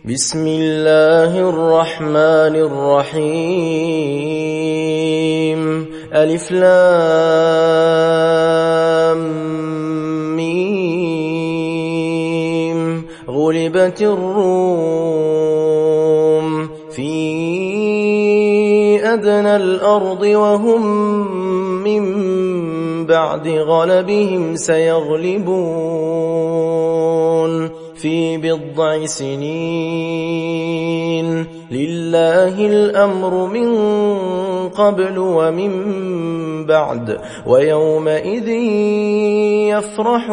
بسم الله الرحمن الرحيم ألف لام ميم غلبت الروم في أدنى الأرض وهم من بعد غلبهم سيغلبون في بضع سنين لله الأمر من قبل ومن بعد ويومئذ يفرح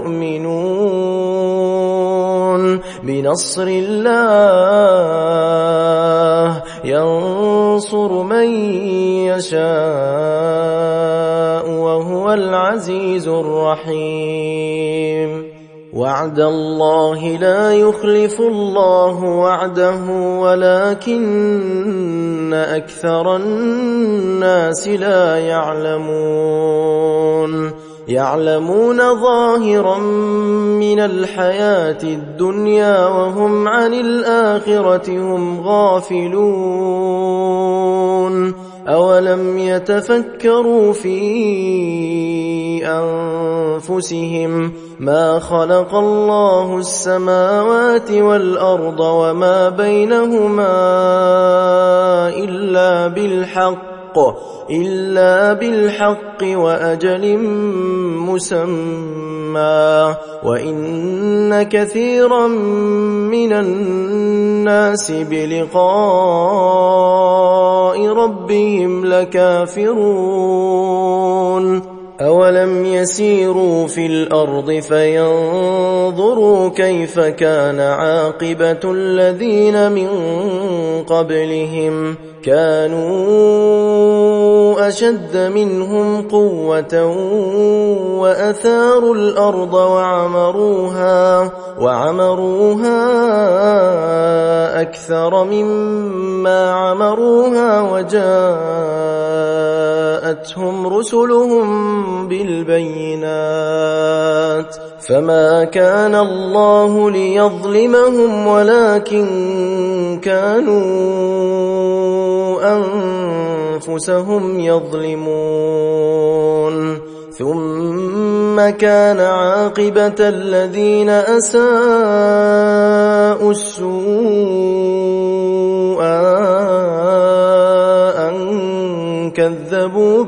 المؤمنون بنصر الله ينصر من يشاء وهو العزيز الرحيم وعد الله لا يخلف الله وعده ولكن أكثر الناس لا يعلمون ظاهرا من الحياة الدنيا وهم عن الآخرة هم غافلون أولم يتفكروا في أنفسهم ما خلق الله السماوات والأرض وما بينهما إلا بالحق وأجل مسمى وإن كثيرا من الناس بلقاء ربهم لكافرون أولم يسيروا في الأرض فينظروا كيف كان عاقبة الذين من قبلهم كانوا أشد منهم قوة وأثاروا الأرض وعمروها أكثر مما عمروها وجاءتهم رسلهم بالبينات فما كان الله ليظلمهم ولكن كانوا أنفسهم يظلمون ثم كان عاقبة الذين أساءوا السوء أن كذبوا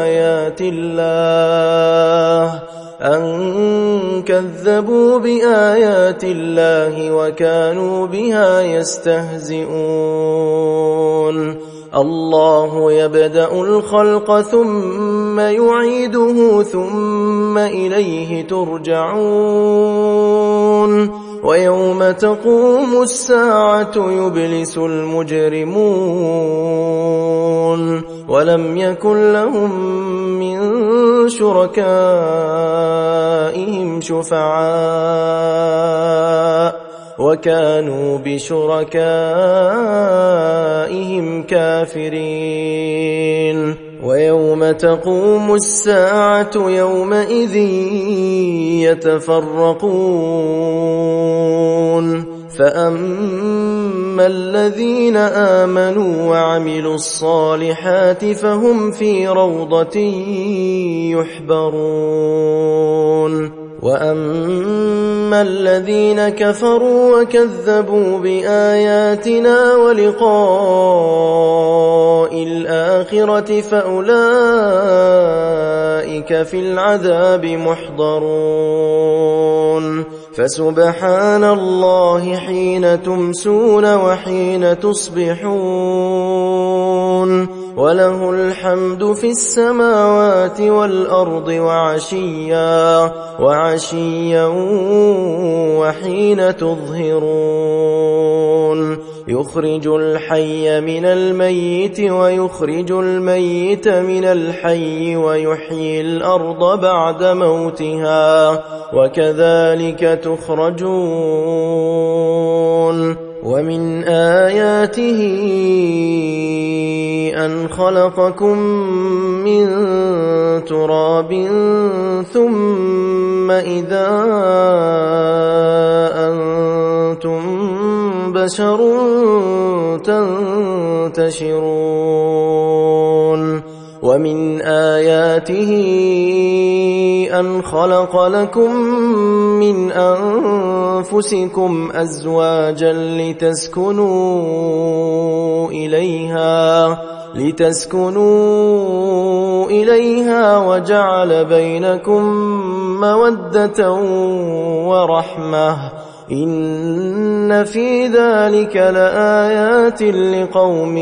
بآيات الله وكانوا بها يستهزئون الله يبدأ الخلق ثم يعيده ثم إليه ترجعون ويوم تقوم الساعة يبلس المجرمون ولم يكن لهم من شركائهم شفعاء وكانوا بشركائهم كافرين ويوم تقوم الساعة يومئذ يتفرقون فأما الذين آمنوا وعملوا الصالحات فهم في روضة يحبرون وأما الذين كفروا وكذبوا بآياتنا ولقاء الآخرة فأولئك في العذاب محضرون فسبحان الله حين تمسون وحين تصبحون وله الحمد في السماوات والأرض وعشيا وحين تظهرون يخرج الحي من الميت ويخرج الميت من الحي ويحيي الأرض بعد موتها وكذلك تخرجون ومن آياته أن خلقكم من تراب ثم إذا أنتم بشر تنتشرون ومن آياته أن خلق لكم من أنفسكم أزواجا لتسكنوا إليها وجعل بينكم مودة ورحمة إن في ذلك لآيات لقوم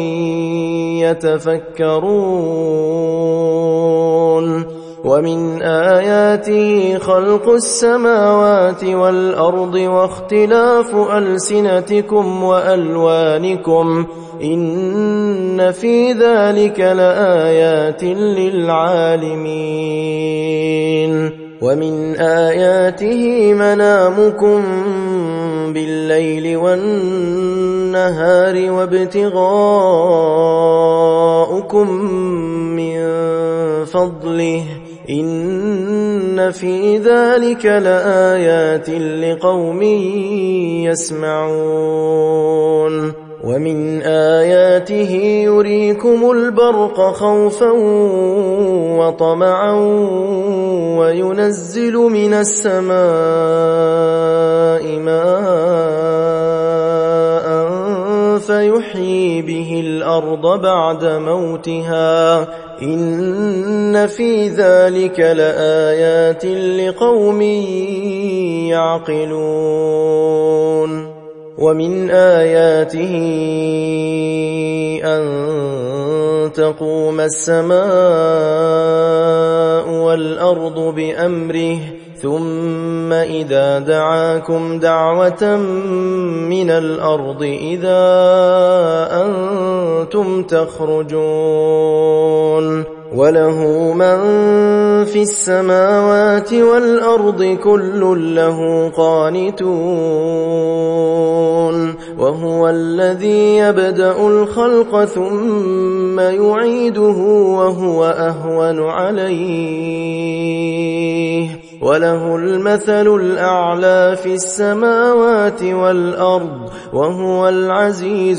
يتفكرون ومن آياته خلق السماوات والأرض واختلاف ألسنتكم وألوانكم إن في ذلك لآيات للعالمين ومن آياته منامكم بالليل والنهار وابتغاؤكم من فضله إن في ذلك لآيات لقوم يسمعون ومن آياته يريكم البرق خوفا وطمعا وينزل من السماء ماء فيحيي به الأرض بعد موتها إن في ذلك لآيات لقوم يعقلون ومن آياته أن تقوم السماء والأرض بأمره ثم إذا دعاكم دعوة من الأرض إذا أنتم تخرجون وله من في السماوات والأرض كل له قانتون وهو الذي يبدأ الخلق ثم يعيده وهو أهون عليه وله المثل الأعلى في السماوات والأرض وهو العزيز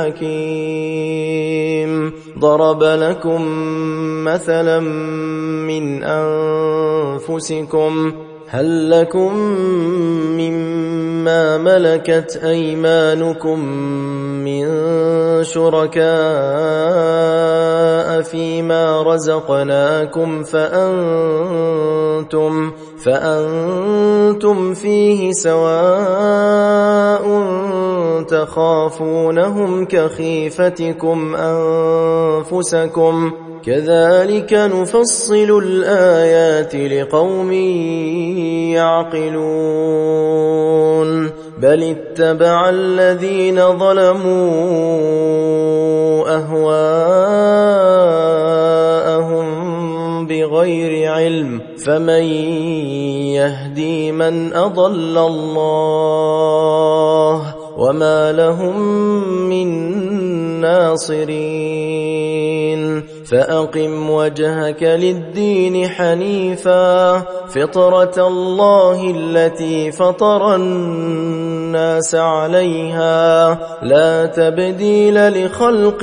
الحكيم ضرب لكم مثلا من أنفسكم هل لكم مما ملكت أيمانكم من شركاء فيما رزقناكم فأنتم فيه سواء تخافونهم كخيفتكم أنفسكم كذلك نفصل الآيات لقوم يعقلون بل اتبع الذين ظلموا أهواءهم بغير علم فمن يهدي من أضل الله وما لهم من ناصرين فأقم وجهك للدين حنيفا فطرة الله التي فطر الناس عليها لا تبديل لخلق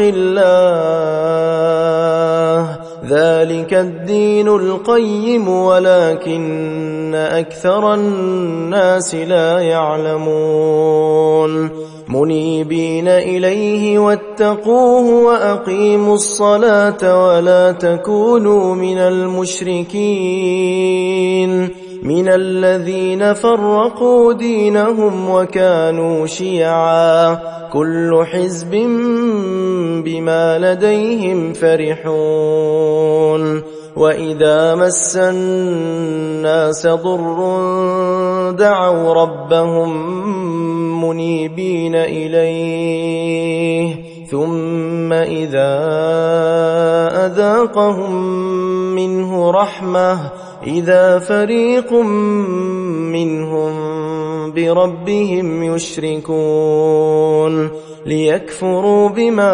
الله ذلك الدين القيم ولكن أكثر الناس لا يعلمون منيبين إليه واتقوه وأقيموا الصلاة ولا تكونوا من المشركين من الذين فرقوا دينهم وكانوا شيعا كل حزب بما لديهم فرحون وإذا مس الناس ضر دعوا ربهم منيبين إليه ثم إذا أذاقهم منه رحمة إذا فريق منهم بربهم يشركون ليكفروا بما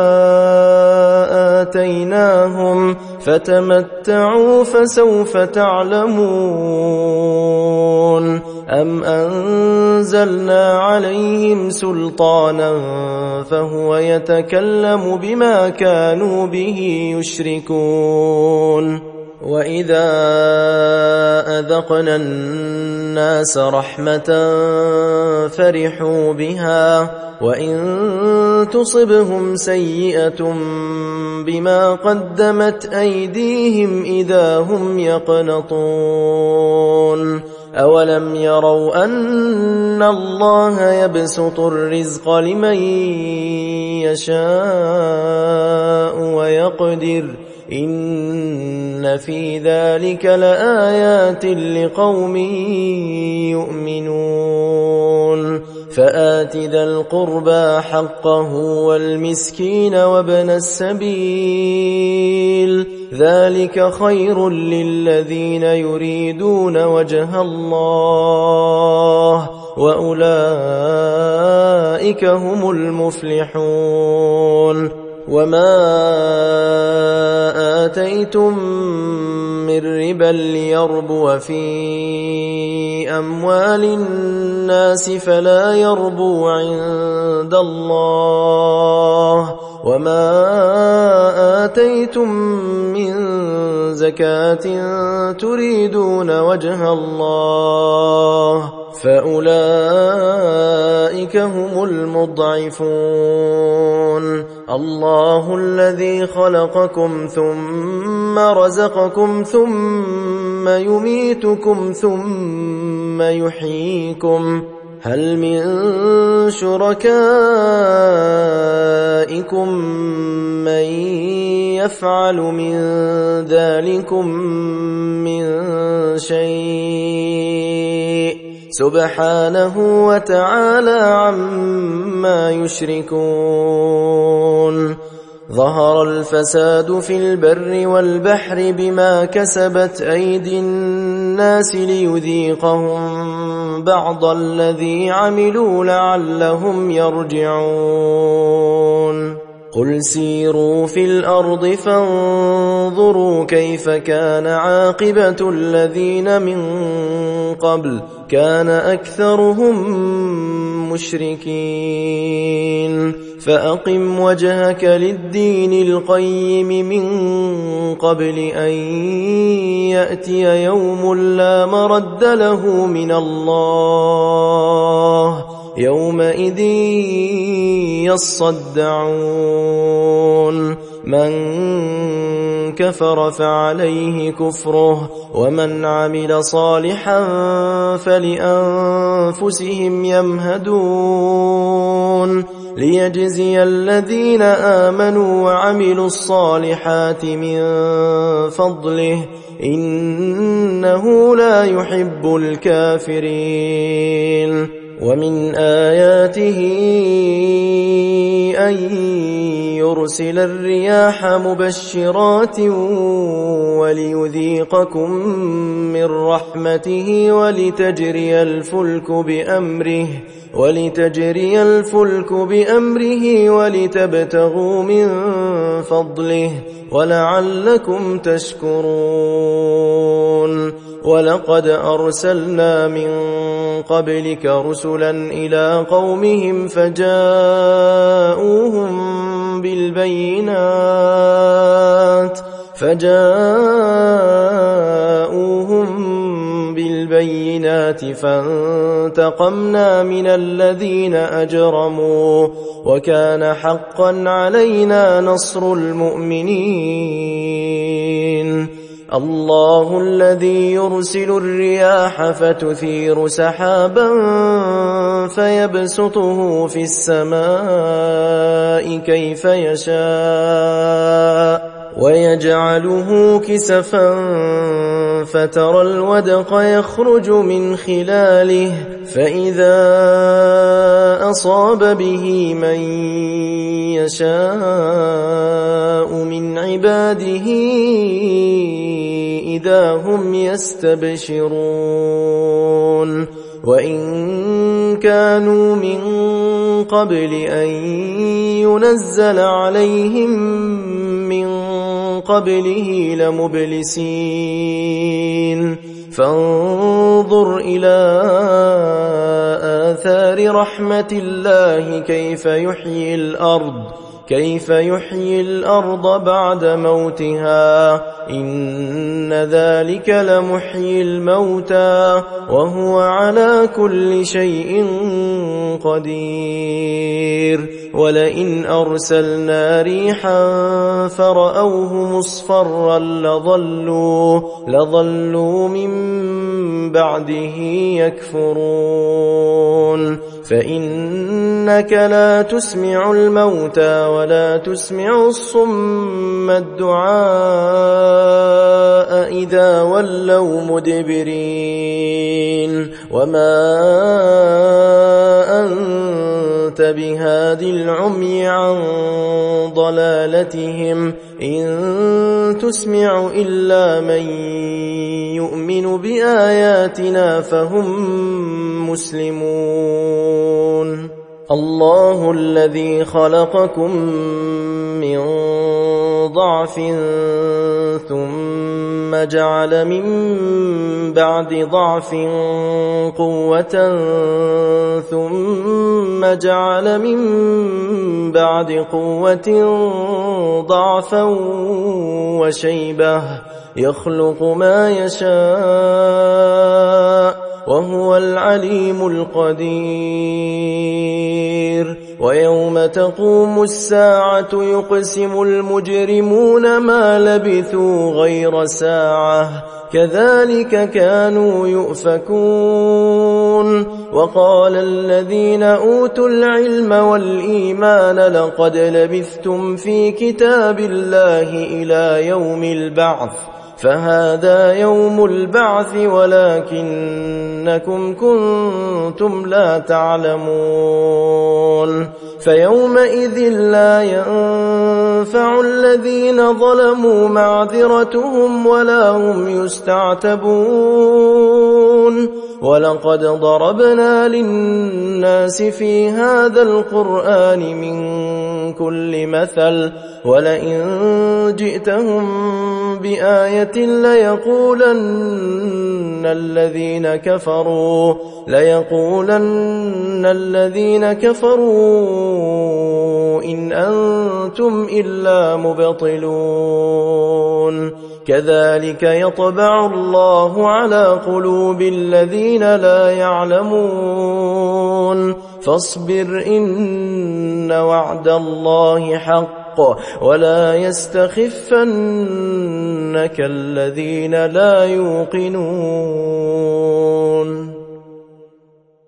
آتيناهم فتمتعوا فسوف تعلمون أم أنزلنا عليهم سلطانا فهو يتكلم بما كانوا به يشركون وإذا أذقنا الناس رحمة فرحوا بها وإن تصبهم سيئة بما قدمت أيديهم إذا هم يقنطون أولم يروا أن الله يبسط الرزق لمن يشاء ويقدر إن في ذلك لآيات لقوم يؤمنون فآت ذا القربى حقه والمسكين وابن السبيل ذلك خير للذين يريدون وجه الله وأولئك هم المفلحون وما آتيتم من ربا ليربو في أموال الناس فلا يربو عند الله وما آتيتم من زكاة تريدون وجه الله فأولئك هم المضعفون الله الذي خلقكم ثم رزقكم ثم يميتكم ثم يحييكم هل من شركائكم من يفعل من ذلكم من شيء سبحانه وتعالى عما يشركون ظهر الفساد في البر والبحر بما كسبت أيدي الناس ليذيقهم بعض الذي عملوا لعلهم يرجعون قل سيروا في الأرض فانظروا كيف كان عاقبة الذين من قبل كان أكثرهم مشركين فأقم وجهك للدين القيم من قبل أن يأتي يوم لا مرد له من الله يومئذ يصدعون من كفر فعليه كفره ومن عمل صالحا فلأنفسهم يمهدون ليجزي الذين آمنوا وعملوا الصالحات من فضله إنه لا يحب الكافرين ومن آياته أن يرسل الرياح مبشرات وليذيقكم من رحمته ولتجري الفلك بأمره ولتبتغوا من فضله ولعلكم تشكرون ولقد أرسلنا من قبلك رسلا إلى قومهم فجاءوهم بالبينات فانتقمنا من الذين أجرموا وكان حقا علينا نصر المؤمنين الله الذي يرسل الرياح فتثير سحابا فيبسطه في السماء كيف يشاء ويجعله كسفا فترى الودق يخرج من خلاله فإذا أصاب به من يشاء من عباده إذا هم يستبشرون وإن كانوا من قبل أن ينزل عليهم من قبله لمبلسين فانظر إلى آثار رحمة الله كيف يحيي الأرض بعد موتها إن ذلك لمحيي الموتى وهو على كل شيء قدير ولئن أرسلنا ريحا فرأوه مصفرا لظلوا من بعده يكفرون فإنك لا تسمع الموتى ولا تسمع الصم الدعاء إذا ولوا مدبرين وما أنت بهاد العمي عن ضلالتهم إن تسمع إلا من يؤمن بآياتنا فهم مسلمون الله الذي خلقكم من ضعف ثم جعل من بعد ضعف قوة ثم جعل من بعد قوة ضعفا وشيبة يخلق ما يشاء وهو العليم القدير ويوم تقوم الساعة يقسم المجرمون ما لبثوا غير ساعة كذلك كانوا يؤفكون وقال الذين أوتوا العلم والإيمان لقد لبثتم في كتاب الله إلى يوم البعث فهذا يوم البعث ولكنكم كنتم لا تعلمون فيومئذ لا ينفع الذين ظلموا معذرتهم ولا هم يستعتبون ولقد ضربنا للناس في هذا القرآن من كل مثل ولئن جئتهم بآية ليقولن الذين كفروا إن أنتم إلا مبطلون كذلك يطبع الله على قلوب الذين لا يعلمون فاصبر إن وعد الله حق ولا يستخفنك الذين لا يوقنون